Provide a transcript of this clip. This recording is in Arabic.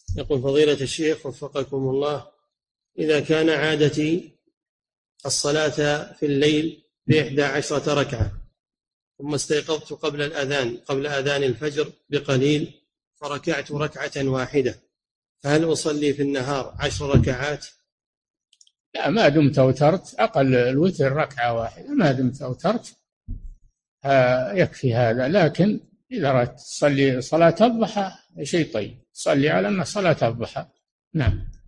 يقول فضيلة الشيخ وفقكم الله، إذا كان عادتي الصلاة في الليل ب11 ركعة، ثم استيقظت قبل أذان الفجر بقليل فركعت ركعة واحدة، فهل أصلي في النهار 10 ركعات؟ لا، ما دمت أوترت أقل الوتر ركعة واحدة، ما دمت أوترت يكفي هذا. لكن إذا أردت تصلي صلاة الضحى شيء طيب، صلي على أن صلاة الضحى. نعم.